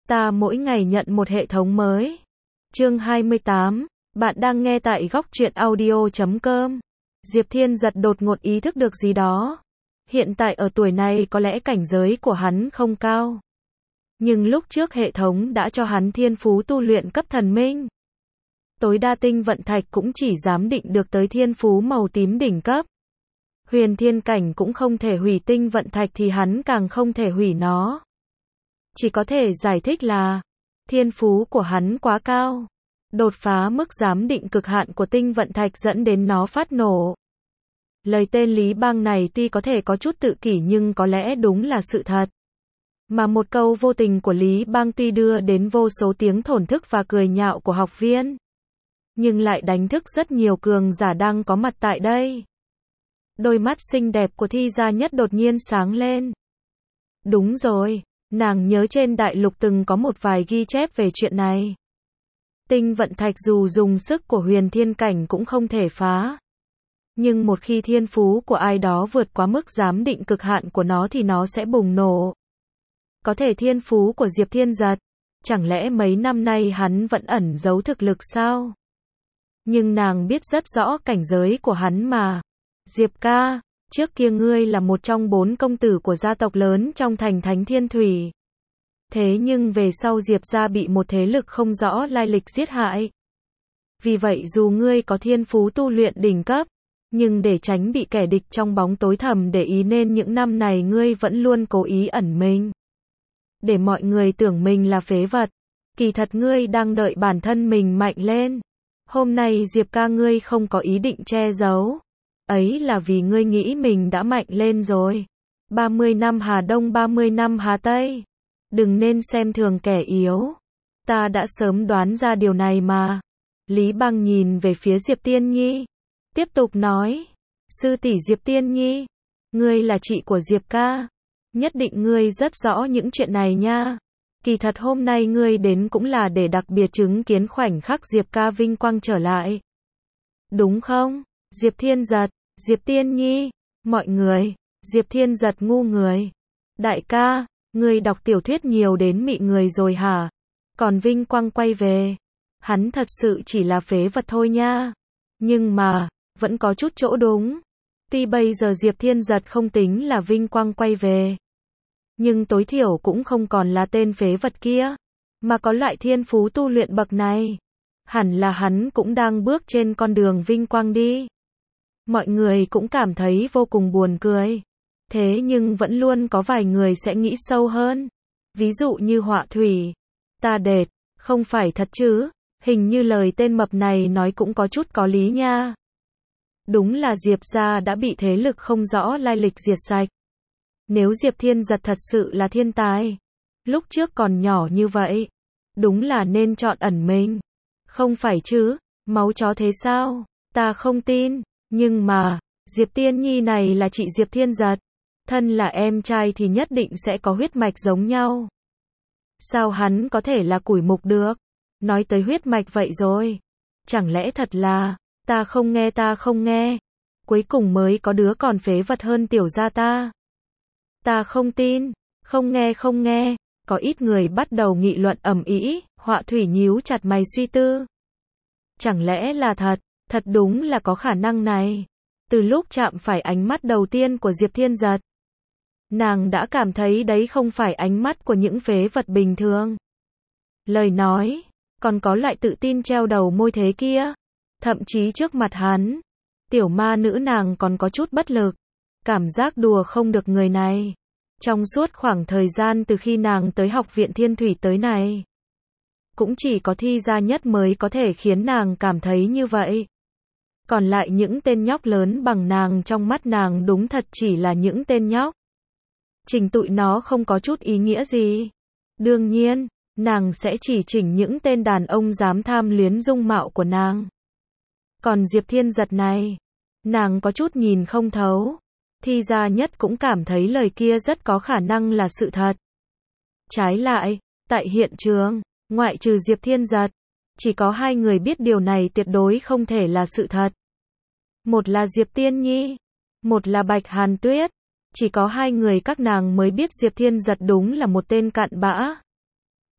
Ta mỗi ngày nhận một hệ thống mới. Chương 28, bạn đang nghe tại góc truyện audio.com. Diệp Thiên Giật đột ngột ý thức được gì đó. Hiện tại ở tuổi này có lẽ cảnh giới của hắn không cao. Nhưng lúc trước hệ thống đã cho hắn thiên phú tu luyện cấp thần minh. Tối đa tinh vận thạch cũng chỉ giám định được tới thiên phú màu tím đỉnh cấp. Huyền thiên cảnh cũng không thể hủy tinh vận thạch thì hắn càng không thể hủy nó. Chỉ có thể giải thích là thiên phú của hắn quá cao. Đột phá mức giám định cực hạn của tinh vận thạch dẫn đến nó phát nổ. Lời tên Lý Bang này tuy có thể có chút tự kỷ nhưng có lẽ đúng là sự thật. Mà một câu vô tình của Lý Bang tuy đưa đến vô số tiếng thổn thức và cười nhạo của học viên, nhưng lại đánh thức rất nhiều cường giả đang có mặt tại đây. Đôi mắt xinh đẹp của Thi Gia Nhất đột nhiên sáng lên. Đúng rồi, nàng nhớ trên đại lục từng có một vài ghi chép về chuyện này. Tinh vận thạch dù dùng sức của huyền thiên cảnh cũng không thể phá. Nhưng một khi thiên phú của ai đó vượt quá mức giám định cực hạn của nó thì nó sẽ bùng nổ. Có thể thiên phú của Diệp Thiên Giật, chẳng lẽ mấy năm nay hắn vẫn ẩn giấu thực lực sao? Nhưng nàng biết rất rõ cảnh giới của hắn mà. Diệp ca, trước kia ngươi là một trong 4 công tử của gia tộc lớn trong thành Thánh Thiên Thủy. Thế nhưng về sau Diệp gia bị một thế lực không rõ lai lịch giết hại. Vì vậy dù ngươi có thiên phú tu luyện đỉnh cấp, nhưng để tránh bị kẻ địch trong bóng tối thầm để ý nên những năm này ngươi vẫn luôn cố ý ẩn mình. Để mọi người tưởng mình là phế vật. Kỳ thật ngươi đang đợi bản thân mình mạnh lên. Hôm nay Diệp ca ngươi không có ý định che giấu. Ấy là vì ngươi nghĩ mình đã mạnh lên rồi. 30 năm Hà Đông 30 năm Hà Tây. Đừng nên xem thường kẻ yếu. Ta đã sớm đoán ra điều này mà. Lý Bang nhìn về phía Diệp Tiên Nhi. Tiếp tục nói. Sư tỷ Diệp Tiên Nhi. Ngươi là chị của Diệp ca. Nhất định ngươi rất rõ những chuyện này nha. Kỳ thật hôm nay ngươi đến cũng là để đặc biệt chứng kiến khoảnh khắc Diệp ca vinh quang trở lại. Đúng không? Diệp Thiên Giật, Diệp Tiên Nhi, mọi người, Diệp Thiên Giật ngu người. Đại ca, ngươi đọc tiểu thuyết nhiều đến mị người rồi hả? Còn vinh quang quay về. Hắn thật sự chỉ là phế vật thôi nha. Nhưng mà, vẫn có chút chỗ đúng. Tuy bây giờ Diệp Thiên Giật không tính là vinh quang quay về. Nhưng tối thiểu cũng không còn là tên phế vật kia. Mà có loại thiên phú tu luyện bậc này. Hẳn là hắn cũng đang bước trên con đường vinh quang đi. Mọi người cũng cảm thấy vô cùng buồn cười. Thế nhưng vẫn luôn có vài người sẽ nghĩ sâu hơn. Ví dụ như Họa Thủy. Ta đệt, không phải thật chứ. Hình như lời tên mập này nói cũng có chút có lý nha. Đúng là Diệp gia đã bị thế lực không rõ lai lịch diệt sạch. Nếu Diệp Thiên Giật thật sự là thiên tài, lúc trước còn nhỏ như vậy, đúng là nên chọn ẩn mình. Không phải chứ, máu chó thế sao? Ta không tin, nhưng mà, Diệp Tiên Nhi này là chị Diệp Thiên Giật. Thân là em trai thì nhất định sẽ có huyết mạch giống nhau. Sao hắn có thể là củi mục được? Nói tới huyết mạch vậy rồi. Chẳng lẽ thật là, ta không nghe. Cuối cùng mới có đứa còn phế vật hơn tiểu gia ta. Ta không tin, không nghe. Có ít người bắt đầu nghị luận ầm ĩ. Họa Thủy nhíu chặt mày suy tư. Chẳng lẽ là thật đúng là có khả năng này. Từ lúc chạm phải ánh mắt đầu tiên của Diệp Thiên Giật, nàng đã cảm thấy đấy không phải ánh mắt của những phế vật bình thường. Lời nói, còn có loại tự tin treo đầu môi thế kia. Thậm chí trước mặt hắn, tiểu ma nữ nàng còn có chút bất lực. Cảm giác đùa không được người này. Trong suốt khoảng thời gian từ khi nàng tới học viện Thiên Thủy tới này, cũng chỉ có Thi Gia Nhất mới có thể khiến nàng cảm thấy như vậy. Còn lại những tên nhóc lớn bằng nàng trong mắt nàng đúng thật chỉ là những tên nhóc. Chỉnh tụi nó không có chút ý nghĩa gì. Đương nhiên, nàng sẽ chỉ chỉnh những tên đàn ông dám tham luyến dung mạo của nàng. Còn Diệp Thiên Giật này, nàng có chút nhìn không thấu. Thi Gia Nhất cũng cảm thấy lời kia rất có khả năng là sự thật. Trái lại, tại hiện trường, ngoại trừ Diệp Thiên Giật, chỉ có 2 người biết điều này tuyệt đối không thể là sự thật. Một là Diệp Tiên Nhi, một là Bạch Hàn Tuyết. Chỉ có 2 người các nàng mới biết Diệp Thiên Giật đúng là một tên cặn bã.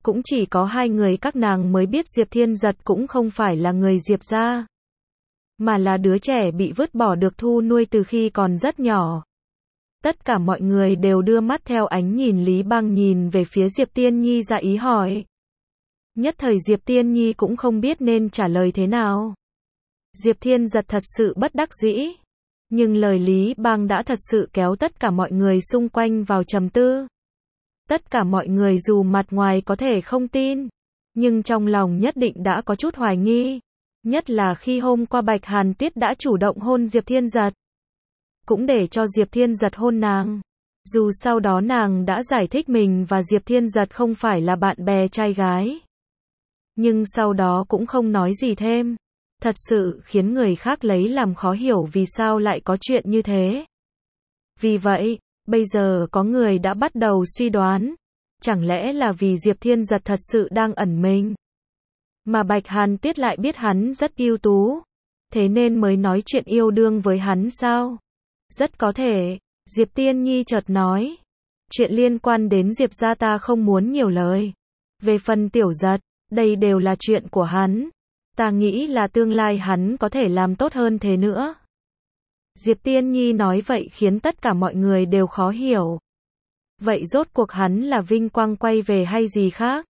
Cũng chỉ có hai người các nàng mới biết Diệp Thiên Giật cũng không phải là người Diệp gia, mà là đứa trẻ bị vứt bỏ được thu nuôi từ khi còn rất nhỏ. Tất cả mọi người đều đưa mắt theo ánh nhìn Lý Băng nhìn về phía Diệp Tiên Nhi ra ý hỏi. Nhất thời Diệp Tiên Nhi cũng không biết nên trả lời thế nào. Diệp Thiên Giật thật sự bất đắc dĩ. Nhưng lời Lý Băng đã thật sự kéo tất cả mọi người xung quanh vào trầm tư. Tất cả mọi người dù mặt ngoài có thể không tin, nhưng trong lòng nhất định đã có chút hoài nghi. Nhất là khi hôm qua Bạch Hàn Tuyết đã chủ động hôn Diệp Thiên Giật. Cũng để cho Diệp Thiên Giật hôn nàng. Dù sau đó nàng đã giải thích mình và Diệp Thiên Giật không phải là bạn bè trai gái. Nhưng sau đó cũng không nói gì thêm. Thật sự khiến người khác lấy làm khó hiểu vì sao lại có chuyện như thế. Vì vậy, bây giờ có người đã bắt đầu suy đoán. Chẳng lẽ là vì Diệp Thiên Giật thật sự đang ẩn mình. Mà Bạch Hàn Tuyết lại biết hắn rất ưu tú. Thế nên mới nói chuyện yêu đương với hắn sao? Rất có thể. Diệp Tiên Nhi chợt nói. Chuyện liên quan đến Diệp gia ta không muốn nhiều lời. Về phần Tiểu Giật, đây đều là chuyện của hắn. Ta nghĩ là tương lai hắn có thể làm tốt hơn thế nữa. Diệp Tiên Nhi nói vậy khiến tất cả mọi người đều khó hiểu. Vậy rốt cuộc hắn là vinh quang quay về hay gì khác?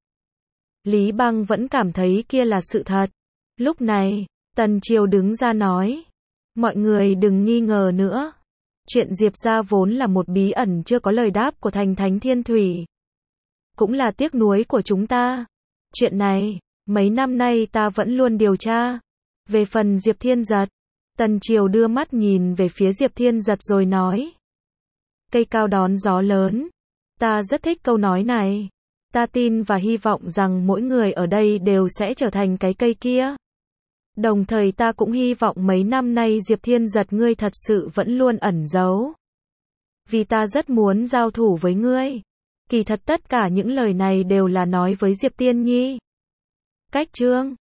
Lý Băng vẫn cảm thấy kia là sự thật. Lúc này, Tần Triều đứng ra nói. Mọi người đừng nghi ngờ nữa. Chuyện Diệp gia vốn là một bí ẩn chưa có lời đáp của Thành Thánh Thiên Thủy. Cũng là tiếc nuối của chúng ta. Chuyện này, mấy năm nay ta vẫn luôn điều tra. Về phần Diệp Thiên Giật, Tần Triều đưa mắt nhìn về phía Diệp Thiên Giật rồi nói. Cây cao đón gió lớn. Ta rất thích câu nói này. Ta tin và hy vọng rằng mỗi người ở đây đều sẽ trở thành cái cây kia. Đồng thời ta cũng hy vọng mấy năm nay Diệp Thiên Giật ngươi thật sự vẫn luôn ẩn giấu. Vì ta rất muốn giao thủ với ngươi. Kỳ thật tất cả những lời này đều là nói với Diệp Tiên Nhi. Cách chương